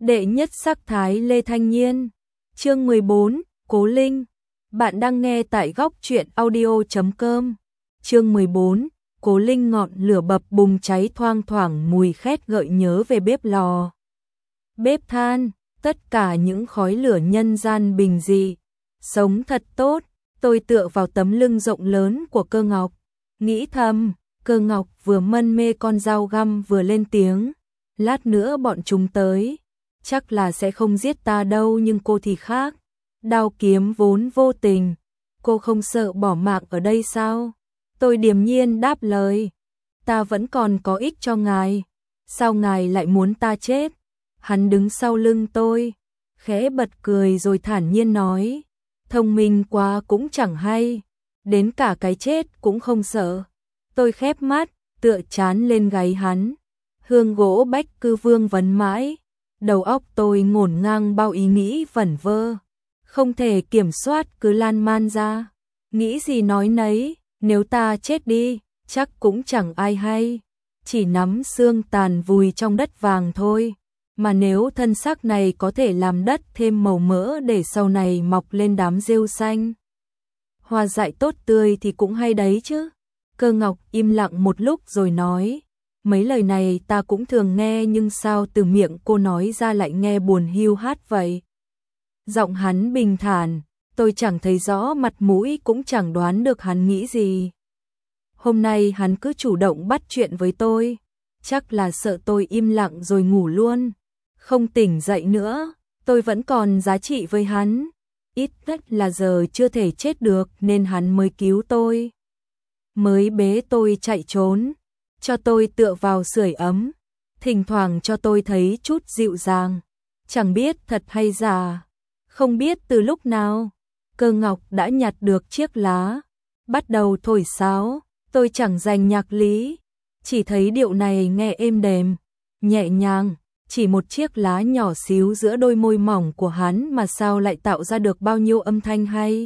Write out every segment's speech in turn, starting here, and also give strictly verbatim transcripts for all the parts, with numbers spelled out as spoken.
Đệ nhất sắc thái Lê Thanh Nhiên. Chương mười bốn, Cố Linh. Bạn đang nghe tại góc truyện audio chấm com. Chương mười bốn, Cố Linh. Ngọn lửa bập bùng cháy, thoang thoảng mùi khét gợi nhớ về bếp lò. Bếp than, tất cả những khói lửa nhân gian bình dị. Sống thật tốt, tôi tựa vào tấm lưng rộng lớn của Cơ Ngọc, nghĩ thầm. Cơ Ngọc vừa mân mê con dao găm vừa lên tiếng. Lát nữa bọn chúng tới, chắc là sẽ không giết ta đâu, nhưng cô thì khác. Đao kiếm vốn vô tình, cô không sợ bỏ mạng ở đây sao? Tôi điềm nhiên đáp lời. Ta vẫn còn có ích cho ngài. Sao ngài lại muốn ta chết? Hắn đứng sau lưng tôi, khẽ bật cười rồi thản nhiên nói. Thông minh quá cũng chẳng hay, đến cả cái chết cũng không sợ. Tôi khép mắt, tựa chán lên gáy hắn. Hương gỗ Bách Cư Vương vấn mãi. Đầu óc tôi ngổn ngang bao ý nghĩ vẩn vơ, không thể kiểm soát cứ lan man ra. Nghĩ gì nói nấy, nếu ta chết đi, chắc cũng chẳng ai hay. Chỉ nắm xương tàn vùi trong đất vàng thôi. Mà nếu thân xác này có thể làm đất thêm màu mỡ để sau này mọc lên đám rêu xanh, hoa dại tốt tươi thì cũng hay đấy chứ. Cơ Ngọc im lặng một lúc rồi nói. Mấy lời này ta cũng thường nghe, nhưng sao từ miệng cô nói ra lại nghe buồn hiu hát vậy? Giọng hắn bình thản, tôi chẳng thấy rõ mặt mũi, cũng chẳng đoán được hắn nghĩ gì. Hôm nay hắn cứ chủ động bắt chuyện với tôi, chắc là sợ tôi im lặng rồi ngủ luôn, không tỉnh dậy nữa. Tôi vẫn còn giá trị với hắn, ít nhất là giờ chưa thể chết được nên hắn mới cứu tôi, mới bế tôi chạy trốn, cho tôi tựa vào sưởi ấm, thỉnh thoảng cho tôi thấy chút dịu dàng. Chẳng biết thật hay giả, không biết từ lúc nào, Cơ Ngọc đã nhặt được chiếc lá, bắt đầu thổi sáo. Tôi chẳng dành nhạc lý, chỉ thấy điệu này nghe êm đềm, nhẹ nhàng. Chỉ một chiếc lá nhỏ xíu giữa đôi môi mỏng của hắn mà sao lại tạo ra được bao nhiêu âm thanh hay,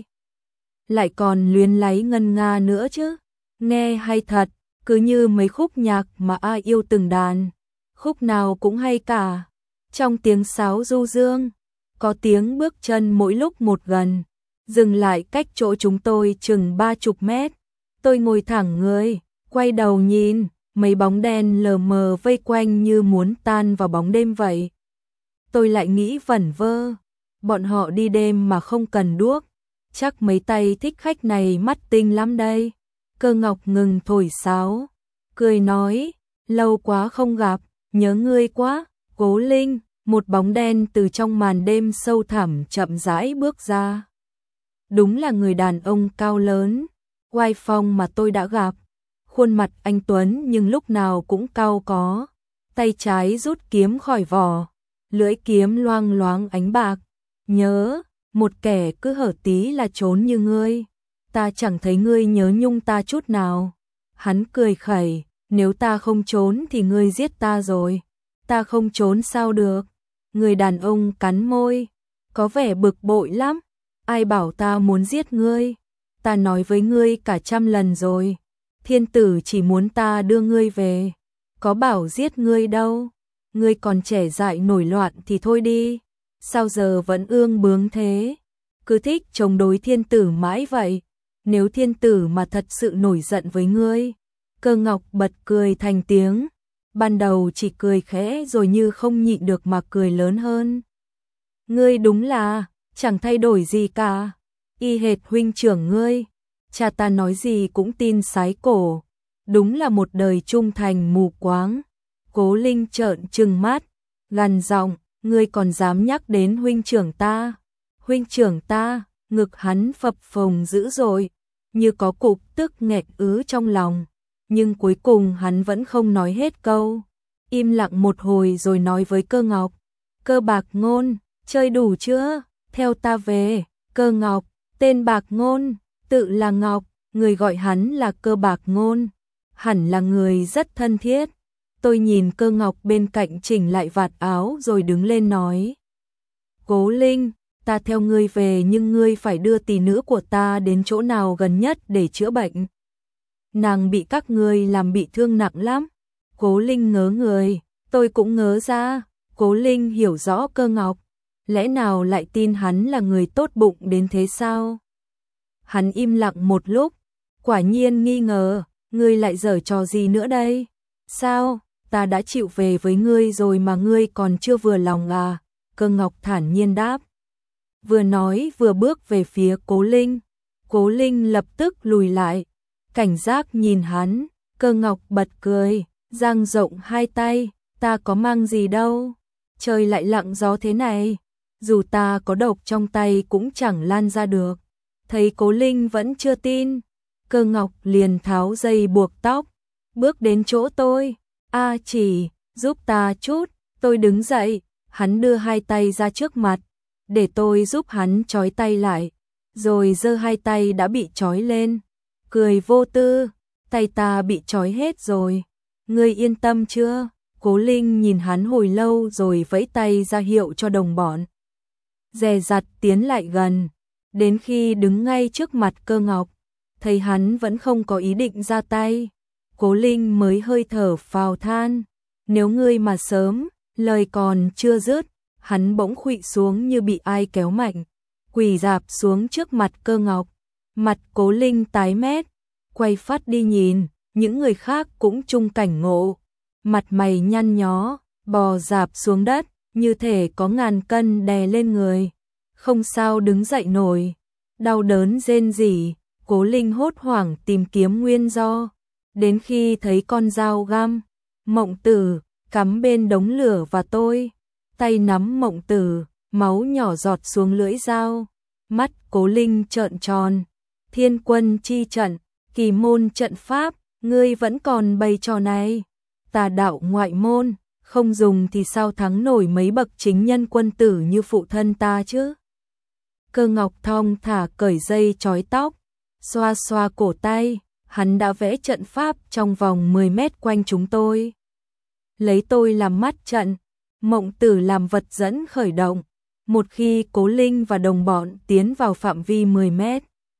lại còn luyến láy ngân nga nữa chứ. Nghe hay thật, cứ như mấy khúc nhạc mà ai yêu từng đàn, khúc nào cũng hay cả. Trong tiếng sáo du dương, có tiếng bước chân mỗi lúc một gần, dừng lại cách chỗ chúng tôi chừng ba chục mét. Tôi ngồi thẳng người, quay đầu nhìn, mấy bóng đen lờ mờ vây quanh như muốn tan vào bóng đêm vậy. Tôi lại nghĩ vẩn vơ, bọn họ đi đêm mà không cần đuốc, chắc mấy tay thích khách này mắt tinh lắm đây. Cơ Ngọc ngừng thổi sáo, cười nói, lâu quá không gặp, nhớ ngươi quá. Cố Linh. Một bóng đen từ trong màn đêm sâu thẳm chậm rãi bước ra. Đúng là người đàn ông cao lớn, oai phong mà tôi đã gặp. Khuôn mặt anh tuấn nhưng lúc nào cũng cau có, tay trái rút kiếm khỏi vỏ, lưỡi kiếm loang loáng ánh bạc. Nhớ, một kẻ cứ hở tí là trốn như ngươi, ta chẳng thấy ngươi nhớ nhung ta chút nào. Hắn cười khẩy, nếu ta không trốn thì ngươi giết ta rồi. Ta không trốn sao được. Người đàn ông cắn môi, có vẻ bực bội lắm. Ai bảo ta muốn giết ngươi? Ta nói với ngươi cả trăm lần rồi, thiên tử chỉ muốn ta đưa ngươi về, có bảo giết ngươi đâu. Ngươi còn trẻ dại nổi loạn thì thôi đi, sao giờ vẫn ương bướng thế, cứ thích chống đối thiên tử mãi vậy. Nếu thiên tử mà thật sự nổi giận với ngươi. Cơ Ngọc bật cười thành tiếng, ban đầu chỉ cười khẽ rồi như không nhịn được mà cười lớn hơn. Ngươi đúng là chẳng thay đổi gì cả, y hệt huynh trưởng ngươi, cha ta nói gì cũng tin sái cổ, đúng là một đời trung thành mù quáng. Cố Linh trợn trừng mắt, gằn giọng, ngươi còn dám nhắc đến huynh trưởng ta? Huynh trưởng ta? Ngực hắn phập phồng dữ dội, như có cục tức nghẹt ứ trong lòng, nhưng cuối cùng hắn vẫn không nói hết câu, im lặng một hồi rồi nói với Cơ Ngọc. Cơ Bạc Ngôn, chơi đủ chưa? Theo ta về. Cơ Ngọc, tên Bạc Ngôn, tự là Ngọc, người gọi hắn là Cơ Bạc Ngôn, hẳn là người rất thân thiết. Tôi nhìn Cơ Ngọc bên cạnh chỉnh lại vạt áo rồi đứng lên nói. Cố Linh, ta theo ngươi về nhưng ngươi phải đưa tỷ nữ của ta đến chỗ nào gần nhất để chữa bệnh. Nàng bị các ngươi làm bị thương nặng lắm. Cố Linh ngớ người, tôi cũng ngớ ra, Cố Linh hiểu rõ Cơ Ngọc, lẽ nào lại tin hắn là người tốt bụng đến thế sao? Hắn im lặng một lúc, quả nhiên nghi ngờ, ngươi lại giở trò gì nữa đây? Sao, ta đã chịu về với ngươi rồi mà ngươi còn chưa vừa lòng à? Cơ Ngọc thản nhiên đáp. Vừa nói vừa bước về phía Cố Linh. Cố Linh lập tức lùi lại, cảnh giác nhìn hắn. Cơ Ngọc bật cười, dang rộng hai tay, ta có mang gì đâu, trời lại lặng gió thế này, dù ta có độc trong tay cũng chẳng lan ra được. Thấy Cố Linh vẫn chưa tin, Cơ Ngọc liền tháo dây buộc tóc, bước đến chỗ tôi, a chỉ, giúp ta chút. Tôi đứng dậy, hắn đưa hai tay ra trước mặt, để tôi giúp hắn trói tay lại, rồi giơ hai tay đã bị trói lên, cười vô tư, tay ta bị trói hết rồi, ngươi yên tâm chưa? Cố Linh nhìn hắn hồi lâu rồi vẫy tay ra hiệu cho đồng bọn. Dè dặt tiến lại gần, đến khi đứng ngay trước mặt Cơ Ngọc, thấy hắn vẫn không có ý định ra tay, Cố Linh mới hơi thở phào than, nếu ngươi mà sớm, lời còn chưa dứt, hắn bỗng khuỵu xuống như bị ai kéo mạnh, quỳ rạp xuống trước mặt Cơ Ngọc, mặt Cố Linh tái mét, quay phát đi nhìn, những người khác cũng chung cảnh ngộ, mặt mày nhăn nhó, bò rạp xuống đất, như thể có ngàn cân đè lên người, không sao đứng dậy nổi, đau đớn rên rỉ. Cố Linh hốt hoảng tìm kiếm nguyên do, đến khi thấy con dao găm, Mộng Tử, cắm bên đống lửa và tôi, tay nắm Mộng Tử, máu nhỏ giọt xuống lưỡi dao, mắt Cố Linh trợn tròn, Thiên Quân chi trận, Kỳ môn trận pháp, ngươi vẫn còn bày trò này, tà đạo ngoại môn, không dùng thì sao thắng nổi mấy bậc chính nhân quân tử như phụ thân ta chứ? Cơ Ngọc thong thả cởi dây trói tóc, xoa xoa cổ tay, hắn đã vẽ trận pháp trong vòng mười mét quanh chúng tôi. Lấy tôi làm mắt trận, Mộng Tử làm vật dẫn khởi động, một khi Cố Linh và đồng bọn tiến vào phạm vi mười mét.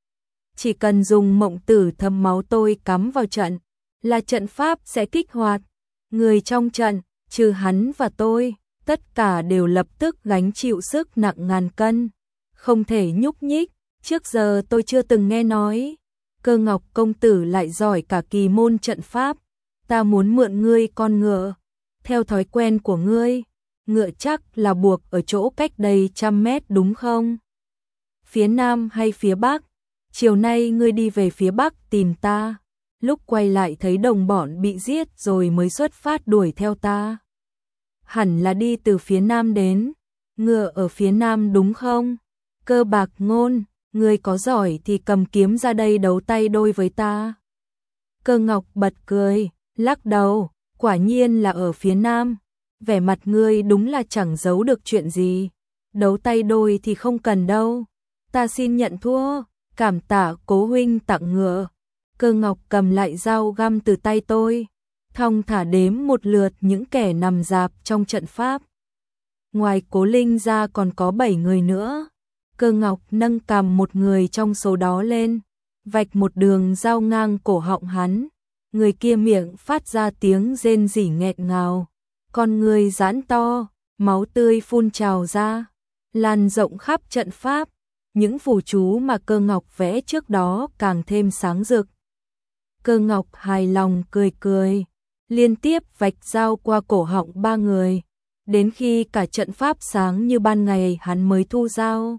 Chỉ cần dùng Mộng Tử thấm máu tôi cắm vào trận, là trận pháp sẽ kích hoạt. Người trong trận, trừ hắn và tôi, tất cả đều lập tức gánh chịu sức nặng ngàn cân, không thể nhúc nhích. Trước giờ tôi chưa từng nghe nói, Cơ Ngọc công tử lại giỏi cả kỳ môn trận pháp, ta muốn mượn ngươi con ngựa. Theo thói quen của ngươi, ngựa chắc là buộc ở chỗ cách đây trăm mét đúng không? Phía nam hay phía bắc? Chiều nay ngươi đi về phía bắc tìm ta, lúc quay lại thấy đồng bọn bị giết rồi mới xuất phát đuổi theo ta. Hẳn là đi từ phía nam đến, ngựa ở phía nam đúng không? Cơ Bạc Ngôn, ngươi có giỏi thì cầm kiếm ra đây đấu tay đôi với ta. Cơ Ngọc bật cười, lắc đầu, quả nhiên là ở phía nam, vẻ mặt ngươi đúng là chẳng giấu được chuyện gì. Đấu tay đôi thì không cần đâu, ta xin nhận thua, cảm tạ Cố huynh tặng ngựa. Cơ Ngọc cầm lại dao găm từ tay tôi, thong thả đếm một lượt những kẻ nằm rạp trong trận pháp. Ngoài Cố Linh ra còn có bảy người nữa. Cơ Ngọc nâng cằm một người trong số đó lên, vạch một đường dao ngang cổ họng hắn. Người kia miệng phát ra tiếng rên rỉ nghẹt ngào, con người giãn to, máu tươi phun trào ra, lan rộng khắp trận pháp. Những phù chú mà Cơ Ngọc vẽ trước đó càng thêm sáng rực. Cơ Ngọc hài lòng cười cười, liên tiếp vạch dao qua cổ họng ba người, đến khi cả trận pháp sáng như ban ngày hắn mới thu dao.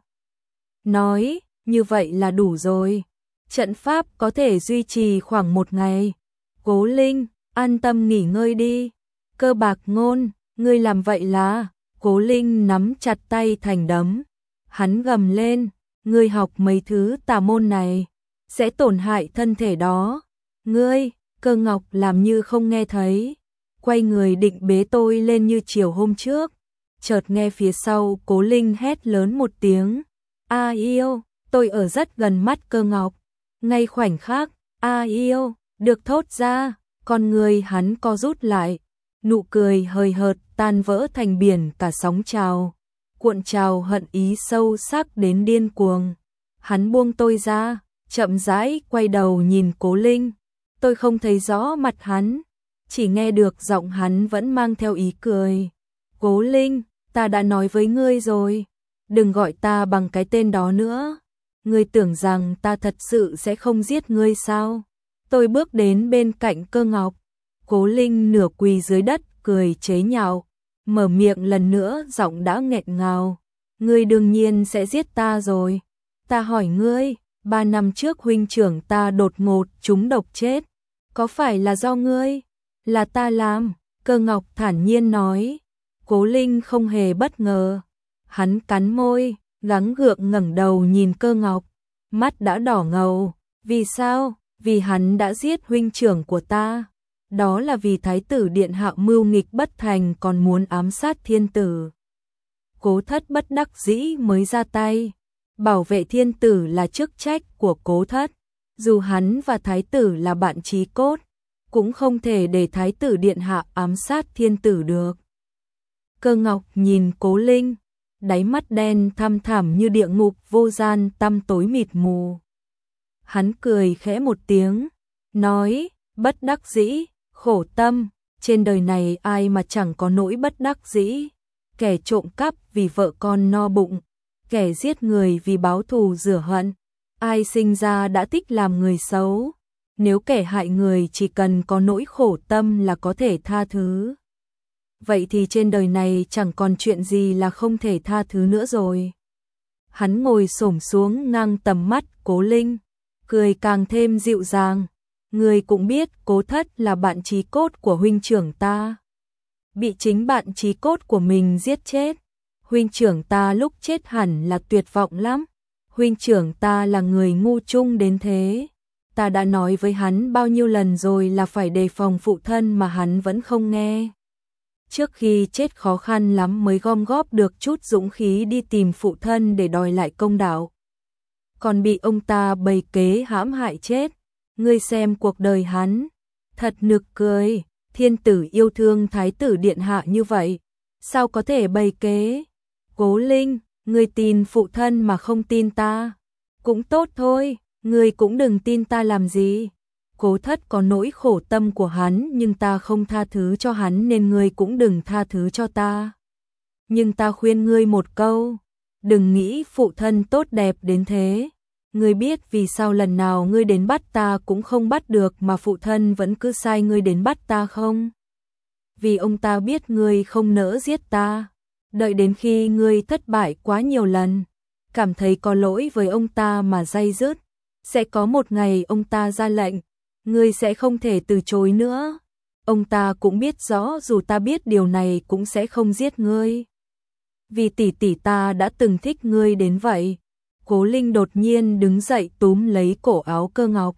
Nói, như vậy là đủ rồi, trận pháp có thể duy trì khoảng một ngày. Cố Linh, an tâm nghỉ ngơi đi. Cơ Bạc Ngôn, ngươi làm vậy là... Cố Linh nắm chặt tay thành đấm, hắn gầm lên, ngươi học mấy thứ tà môn này, sẽ tổn hại thân thể đó. Ngươi, Cơ Ngọc làm như không nghe thấy, quay người định bế tôi lên như chiều hôm trước, chợt nghe phía sau Cố Linh hét lớn một tiếng, a yêu, tôi ở rất gần mắt Cơ Ngọc, ngay khoảnh khắc, a yêu, được thốt ra, con người hắn co rút lại, nụ cười hời hợt tan vỡ thành biển cả sóng trào, cuộn trào hận ý sâu sắc đến điên cuồng. Hắn buông tôi ra, chậm rãi quay đầu nhìn Cố Linh, tôi không thấy rõ mặt hắn, chỉ nghe được giọng hắn vẫn mang theo ý cười. Cố Linh, ta đã nói với ngươi rồi, đừng gọi ta bằng cái tên đó nữa. Ngươi tưởng rằng ta thật sự sẽ không giết ngươi sao? Tôi bước đến bên cạnh Cơ Ngọc. Cố Linh nửa quỳ dưới đất, cười chế nhạo, mở miệng lần nữa giọng đã nghẹn ngào. Ngươi đương nhiên sẽ giết ta rồi. Ta hỏi ngươi, ba năm trước huynh trưởng ta đột ngột trúng độc chết. Có phải là do ngươi? Là ta làm, Cơ Ngọc thản nhiên nói. Cố Linh không hề bất ngờ. Hắn cắn môi, gắng gượng ngẩng đầu nhìn Cơ Ngọc. Mắt đã đỏ ngầu. Vì sao? Vì hắn đã giết huynh trưởng của ta. Đó là vì thái tử điện hạ mưu nghịch bất thành còn muốn ám sát thiên tử. Cố Thất bất đắc dĩ mới ra tay. Bảo vệ thiên tử là chức trách của Cố Thất. Dù hắn và thái tử là bạn chí cốt, cũng không thể để thái tử điện hạ ám sát thiên tử được. Cơ Ngọc nhìn Cố Linh, đáy mắt đen thăm thẳm như địa ngục vô gian tăm tối mịt mù. Hắn cười khẽ một tiếng, nói, bất đắc dĩ, khổ tâm, trên đời này ai mà chẳng có nỗi bất đắc dĩ. Kẻ trộm cắp vì vợ con no bụng, kẻ giết người vì báo thù rửa hận. Ai sinh ra đã thích làm người xấu. Nếu kẻ hại người chỉ cần có nỗi khổ tâm là có thể tha thứ, vậy thì trên đời này chẳng còn chuyện gì là không thể tha thứ nữa rồi. Hắn ngồi xổm xuống ngang tầm mắt Cố Linh, cười càng thêm dịu dàng. Người cũng biết Cố Thất là bạn chí cốt của huynh trưởng ta. Bị chính bạn chí cốt của mình giết chết. Huynh trưởng ta lúc chết hẳn là tuyệt vọng lắm. Huynh trưởng ta là người ngu chung đến thế. Ta đã nói với hắn bao nhiêu lần rồi là phải đề phòng phụ thân mà hắn vẫn không nghe. Trước khi chết khó khăn lắm mới gom góp được chút dũng khí đi tìm phụ thân để đòi lại công đạo. Còn bị ông ta bày kế hãm hại chết. Ngươi xem cuộc đời hắn, thật nực cười. Thiên tử yêu thương thái tử điện hạ như vậy, sao có thể bày kế? Cố Linh, ngươi tin phụ thân mà không tin ta. Cũng tốt thôi, ngươi cũng đừng tin ta làm gì. Cố Thất có nỗi khổ tâm của hắn nhưng ta không tha thứ cho hắn nên ngươi cũng đừng tha thứ cho ta. Nhưng ta khuyên ngươi một câu, đừng nghĩ phụ thân tốt đẹp đến thế. Ngươi biết vì sao lần nào ngươi đến bắt ta cũng không bắt được mà phụ thân vẫn cứ sai ngươi đến bắt ta không? Vì ông ta biết ngươi không nỡ giết ta. Đợi đến khi ngươi thất bại quá nhiều lần, cảm thấy có lỗi với ông ta mà day dứt, sẽ có một ngày ông ta ra lệnh, ngươi sẽ không thể từ chối nữa. Ông ta cũng biết rõ dù ta biết điều này cũng sẽ không giết ngươi. Vì tỷ tỷ ta đã từng thích ngươi đến vậy. Cố Linh đột nhiên đứng dậy túm lấy cổ áo Cơ Ngọc.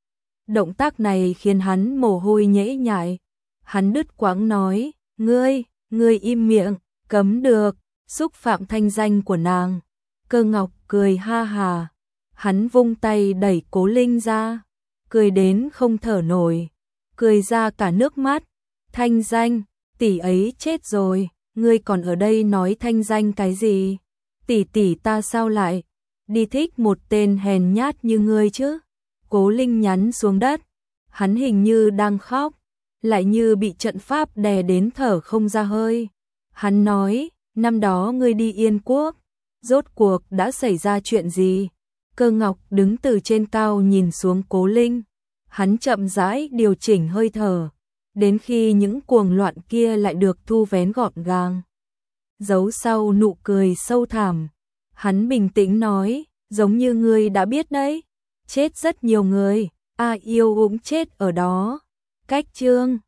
Động tác này khiến hắn mồ hôi nhễ nhại. Hắn đứt quãng nói, ngươi, ngươi im miệng, cấm được, xúc phạm thanh danh của nàng. Cơ Ngọc cười ha hà. Hắn vung tay đẩy Cố Linh ra, cười đến không thở nổi, cười ra cả nước mắt. Thanh danh, tỷ ấy chết rồi, ngươi còn ở đây nói thanh danh cái gì? Tỷ tỷ ta sao lại đi thích một tên hèn nhát như ngươi chứ? Cố Linh nhắn xuống đất, hắn hình như đang khóc, lại như bị trận pháp đè đến thở không ra hơi. Hắn nói, năm đó ngươi đi Yên Quốc, rốt cuộc đã xảy ra chuyện gì? Cơ Ngọc đứng từ trên cao nhìn xuống Cố Linh, hắn chậm rãi điều chỉnh hơi thở, đến khi những cuồng loạn kia lại được thu vén gọn gàng. Giấu sau nụ cười sâu thẳm, hắn bình tĩnh nói, giống như ngươi đã biết đấy, chết rất nhiều người, A Yêu cũng chết ở đó. Cách chương